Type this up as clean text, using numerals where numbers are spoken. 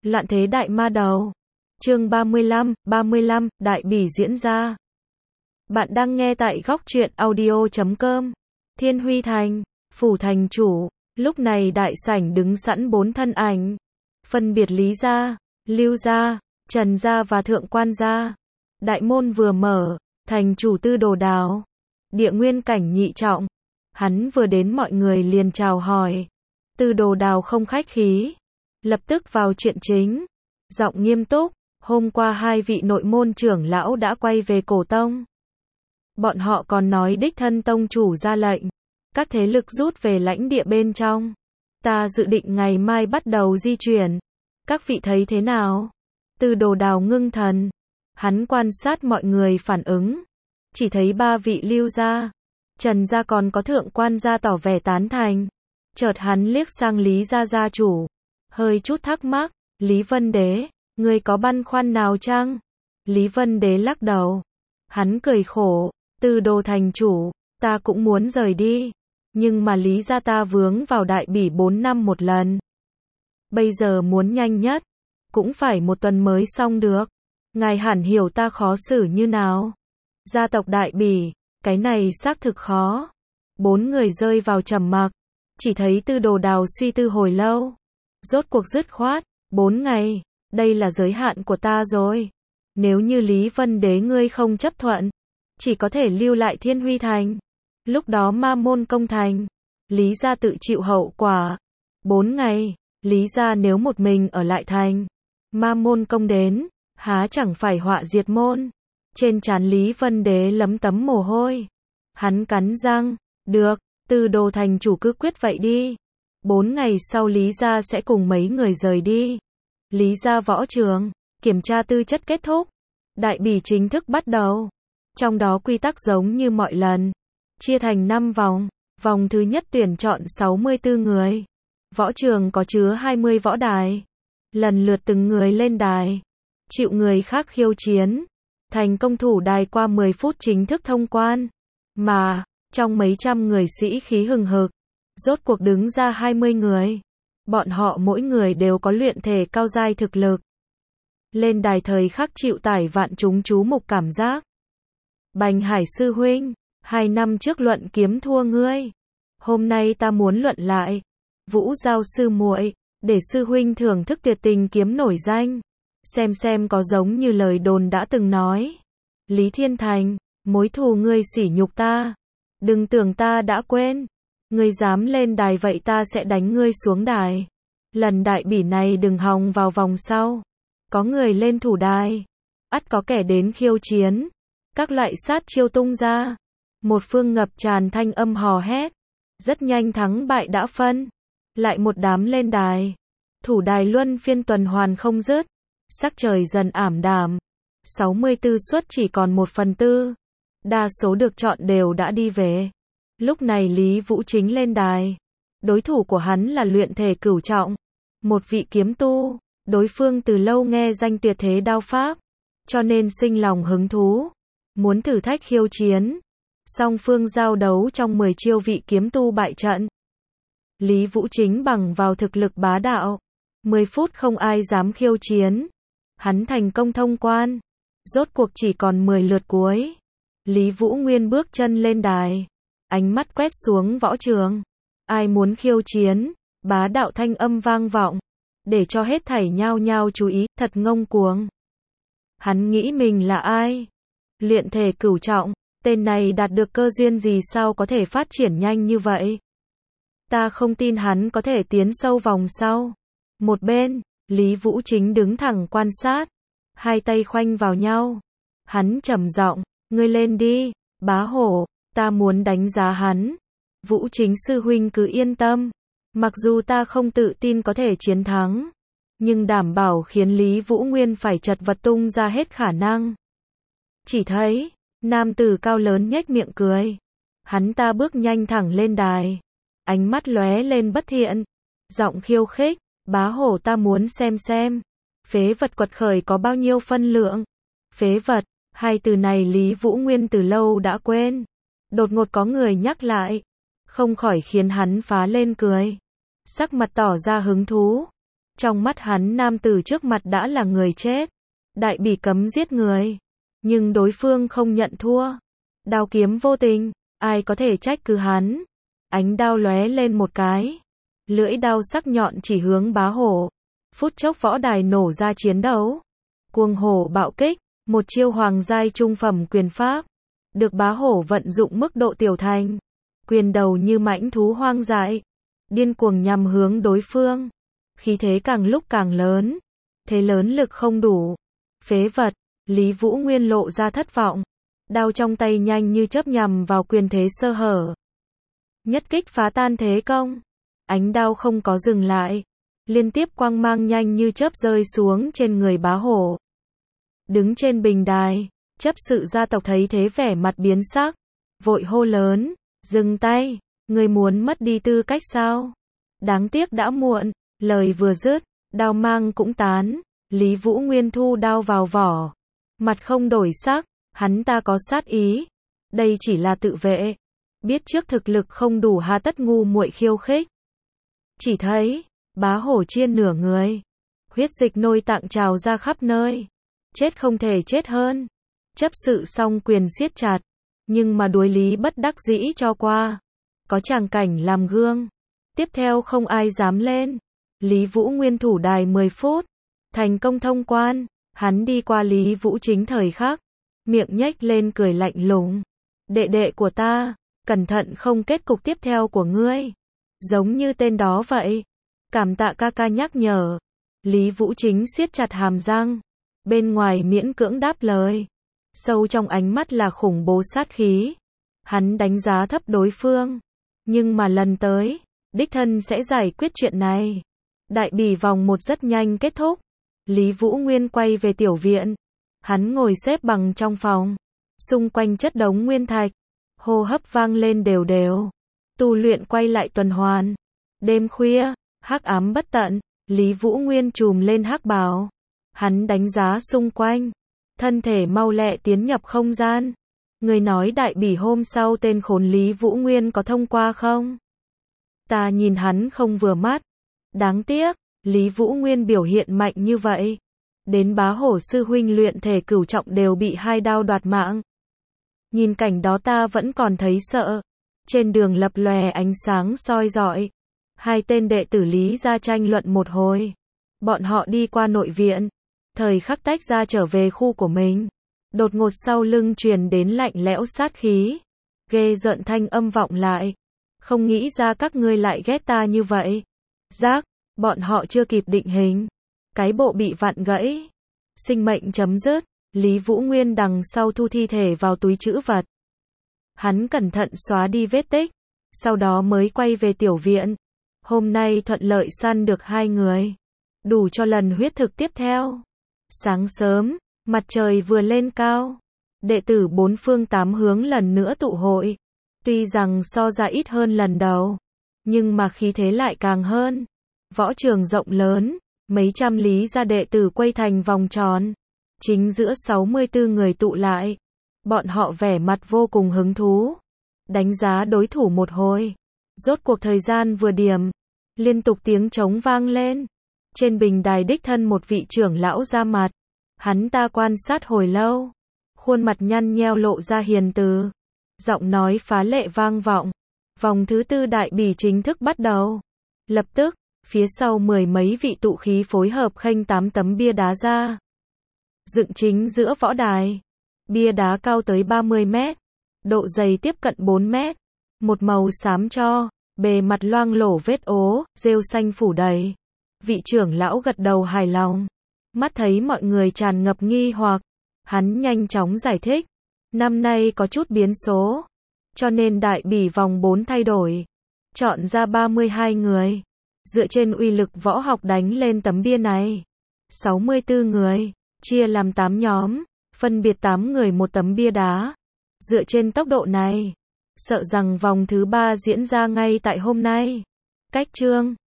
Loạn thế đại ma đầu. Chương 35, đại bỉ diễn ra. Bạn đang nghe tại góc truyện audio.com. Thiên Huy Thành, phủ thành chủ, lúc này đại sảnh đứng sẵn 4 thân ảnh, phân biệt Lý gia, Lưu gia, Trần gia và Thượng Quan gia. Đại môn vừa mở, thành chủ Tư Đồ Đào, địa nguyên cảnh nhị trọng, hắn vừa đến mọi người liền chào hỏi. Tư Đồ Đào không khách khí, lập tức vào chuyện chính, giọng nghiêm túc. Hôm qua 2 vị nội môn trưởng lão đã quay về Cổ Tông. Bọn họ còn nói đích thân tông chủ ra lệnh, các thế lực rút về lãnh địa bên trong. Ta dự định ngày mai bắt đầu di chuyển. Các vị thấy thế nào? Tư Đồ Đào ngưng thần, hắn quan sát mọi người phản ứng, chỉ thấy 3 vị Lưu gia, Trần gia còn có Thượng Quan gia tỏ vẻ tán thành. Chợt hắn liếc sang Lý gia gia chủ, hơi chút thắc mắc, Lý Vân Đế, ngươi có băn khoăn nào chăng? Lý Vân Đế lắc đầu, hắn cười khổ, Tư Đồ thành chủ, ta cũng muốn rời đi, nhưng mà Lý gia ta vướng vào đại bỉ 4 năm một lần. Bây giờ muốn nhanh nhất, cũng phải 1 tuần mới xong được. Ngài hẳn hiểu ta khó xử như nào. Gia tộc đại bỉ, cái này xác thực khó. 4 người rơi vào trầm mặc, chỉ thấy Tư Đồ Đào suy tư hồi lâu. Rốt cuộc dứt khoát, 4 ngày, đây là giới hạn của ta rồi. Nếu như Lý Vân Đế ngươi không chấp thuận, chỉ có thể lưu lại Thiên Huy Thành. Lúc đó ma môn công thành, Lý gia tự chịu hậu quả. 4 ngày, Lý gia nếu một mình ở lại thành, ma môn công đến, há chẳng phải họa diệt môn. Trên trán Lý Vân Đế lấm tấm mồ hôi. Hắn cắn răng, được, Tư Đồ thành chủ cứ quyết vậy đi. 4 ngày sau Lý gia sẽ cùng mấy người rời đi. Lý gia võ trường, kiểm tra tư chất kết thúc. Đại bỉ chính thức bắt đầu. Trong đó quy tắc giống như mọi lần, chia thành 5 vòng. Vòng thứ nhất tuyển chọn 64 người. Võ trường có chứa 20 võ đài. Lần lượt từng người lên đài, chịu người khác khiêu chiến. Thành công thủ đài qua 10 phút chính thức thông quan. Mà, trong mấy trăm người sĩ khí hừng hực, rốt cuộc đứng ra 20 người. Bọn họ mỗi người đều có luyện thể cao giai thực lực. Lên đài thời khắc chịu tải vạn chúng chú mục cảm giác. Bành Hải sư huynh, 2 năm trước luận kiếm thua ngươi. Hôm nay ta muốn luận lại. Vũ Giao sư muội, để sư huynh thưởng thức tuyệt tình kiếm nổi danh. Xem có giống như lời đồn đã từng nói. Lý Thiên Thành, mối thù ngươi sỉ nhục ta. Đừng tưởng ta đã quên. Ngươi dám lên đài vậy ta sẽ đánh ngươi xuống đài. Lần đại bỉ này đừng hòng vào vòng sau. Có người lên thủ đài, ắt có kẻ đến khiêu chiến. Các loại sát chiêu tung ra. Một phương ngập tràn thanh âm hò hét. Rất nhanh thắng bại đã phân. Lại một đám lên đài. Thủ đài luân phiên tuần hoàn không dứt. Sắc trời dần ảm đạm. 64 suất chỉ còn 1/4. Đa số được chọn đều đã đi về. Lúc này Lý Vũ Chính lên đài. Đối thủ của hắn là luyện thể cửu trọng, một vị kiếm tu. Đối phương từ lâu nghe danh tuyệt thế đao pháp, cho nên sinh lòng hứng thú, muốn thử thách khiêu chiến. Song phương giao đấu trong 10 chiêu vị kiếm tu bại trận. Lý Vũ Chính bằng vào thực lực bá đạo, 10 phút không ai dám khiêu chiến. Hắn thành công thông quan. Rốt cuộc chỉ còn 10 lượt cuối. Lý Vũ Nguyên bước chân lên đài, ánh mắt quét xuống võ trường. Ai muốn khiêu chiến? Bá đạo thanh âm vang vọng, để cho hết thảy nhao nhao chú ý, thật ngông cuồng. Hắn nghĩ mình là ai? Luyện thể cửu trọng, tên này đạt được cơ duyên gì sao có thể phát triển nhanh như vậy? Ta không tin hắn có thể tiến sâu vòng sau. Một bên, Lý Vũ Chính đứng thẳng quan sát, 2 tay khoanh vào nhau. Hắn trầm giọng, ngươi lên đi, bá hổ, ta muốn đánh giá hắn. Vũ Chính sư huynh cứ yên tâm, mặc dù ta không tự tin có thể chiến thắng, nhưng đảm bảo khiến Lý Vũ Nguyên phải chật vật tung ra hết khả năng. Chỉ thấy, nam tử cao lớn nhếch miệng cười. Hắn ta bước nhanh thẳng lên đài, ánh mắt lóe lên bất thiện, giọng khiêu khích, bá hổ ta muốn xem, phế vật quật khởi có bao nhiêu phân lượng. Phế vật, 2 từ này Lý Vũ Nguyên từ lâu đã quên. Đột ngột có người nhắc lại, không khỏi khiến hắn phá lên cười. Sắc mặt tỏ ra hứng thú. Trong mắt hắn nam tử trước mặt đã là người chết. Đại bỉ cấm giết người. Nhưng đối phương không nhận thua. Đao kiếm vô tình, ai có thể trách cứ hắn. Ánh đao lóe lên một cái. Lưỡi đao sắc nhọn chỉ hướng bá hổ. Phút chốc võ đài nổ ra chiến đấu. Cuồng hổ bạo kích, một chiêu hoàng giai trung phẩm quyền pháp. Được bá hổ vận dụng mức độ tiểu thành. Quyền đầu như mãnh thú hoang dại. Điên cuồng nhằm hướng đối phương. Khí thế càng lúc càng lớn. Thế lớn lực không đủ. Phế vật, Lý Vũ Nguyên lộ ra thất vọng. Đao trong tay nhanh như chớp nhằm vào quyền thế sơ hở. Nhất kích phá tan thế công. Ánh đao không có dừng lại. Liên tiếp quang mang nhanh như chớp rơi xuống trên người bá hổ. Đứng trên bình đài, chấp sự gia tộc thấy thế vẻ mặt biến sắc. Vội hô lớn, dừng tay, người muốn mất đi tư cách sao? Đáng tiếc đã muộn, lời vừa dứt, đao mang cũng tán. Lý Vũ Nguyên thu đao vào vỏ. Mặt không đổi sắc, hắn ta có sát ý. Đây chỉ là tự vệ. Biết trước thực lực không đủ hà tất ngu muội khiêu khích. Chỉ thấy, bá hổ chia nửa người. Huyết dịch nôi tạng trào ra khắp nơi. Chết không thể chết hơn. Chấp sự song quyền siết chặt. Nhưng mà đối lý bất đắc dĩ cho qua. Có tràng cảnh làm gương. Tiếp theo không ai dám lên. Lý Vũ Nguyên thủ đài 10 phút. Thành công thông quan. Hắn đi qua Lý Vũ Chính thời khắc. Miệng nhếch lên cười lạnh lùng. Đệ đệ của ta, cẩn thận không kết cục tiếp theo của ngươi. Giống như tên đó vậy. Cảm tạ ca ca nhắc nhở. Lý Vũ Chính siết chặt hàm răng. Bên ngoài miễn cưỡng đáp lời. Sâu trong ánh mắt là khủng bố sát khí. Hắn đánh giá thấp đối phương. Nhưng mà lần tới, đích thân sẽ giải quyết chuyện này. Đại bỉ vòng 1 rất nhanh kết thúc. Lý Vũ Nguyên quay về tiểu viện. Hắn ngồi xếp bằng trong phòng. Xung quanh chất đống nguyên thạch. Hô hấp vang lên đều đều. Tu luyện quay lại tuần hoàn. Đêm khuya, hắc ám bất tận. Lý Vũ Nguyên trùm lên hắc bào. Hắn đánh giá xung quanh. Thân thể mau lẹ tiến nhập không gian. Người nói đại bỉ hôm sau tên khốn Lý Vũ Nguyên có thông qua không? Ta nhìn hắn không vừa mắt. Đáng tiếc, Lý Vũ Nguyên biểu hiện mạnh như vậy. Đến bá hổ sư huynh luyện thể cửu trọng đều bị 2 đao đoạt mạng. Nhìn cảnh đó ta vẫn còn thấy sợ. Trên đường lập lòe ánh sáng soi rọi. 2 tên đệ tử Lý ra tranh luận một hồi. Bọn họ đi qua nội viện. Thời khắc tách ra trở về khu của mình. Đột ngột sau lưng truyền đến lạnh lẽo sát khí. Ghê rợn thanh âm vọng lại. Không nghĩ ra các ngươi lại ghét ta như vậy. Giác, bọn họ chưa kịp định hình. Cái bộ bị vặn gãy. Sinh mệnh chấm dứt. Lý Vũ Nguyên đằng sau thu thi thể vào túi trữ vật. Hắn cẩn thận xóa đi vết tích. Sau đó mới quay về tiểu viện. Hôm nay thuận lợi săn được 2 người. Đủ cho lần huyết thực tiếp theo. Sáng sớm, mặt trời vừa lên cao. Đệ tử 4 phương 8 hướng lần nữa tụ hội. Tuy rằng so ra ít hơn lần đầu. Nhưng mà khí thế lại càng hơn. Võ trường rộng lớn. Mấy trăm Lý gia đệ tử quay thành vòng tròn. Chính giữa 64 người tụ lại. Bọn họ vẻ mặt vô cùng hứng thú. Đánh giá đối thủ một hồi. Rốt cuộc thời gian vừa điểm. Liên tục tiếng trống vang lên. Trên bình đài đích thân một vị trưởng lão ra mặt. Hắn ta quan sát hồi lâu. Khuôn mặt nhăn nheo lộ ra hiền từ. Giọng nói phá lệ vang vọng. Vòng thứ 4 đại bỉ chính thức bắt đầu. Lập tức, phía sau 10 mấy vị tụ khí phối hợp khênh 8 tấm bia đá ra. Dựng chính giữa võ đài. Bia đá cao tới 30 mét. Độ dày tiếp cận 4 mét. Một màu xám cho. Bề mặt loang lổ vết ố, rêu xanh phủ đầy. Vị trưởng lão gật đầu hài lòng. Mắt thấy mọi người tràn ngập nghi hoặc. Hắn nhanh chóng giải thích. Năm nay có chút biến số. Cho nên đại bỉ vòng 4 thay đổi. Chọn ra 32 người. Dựa trên uy lực võ học đánh lên tấm bia này. 64 người. Chia làm 8 nhóm. Phân biệt 8 người một tấm bia đá. Dựa trên tốc độ này. Sợ rằng vòng thứ 3 diễn ra ngay tại hôm nay. Cách chương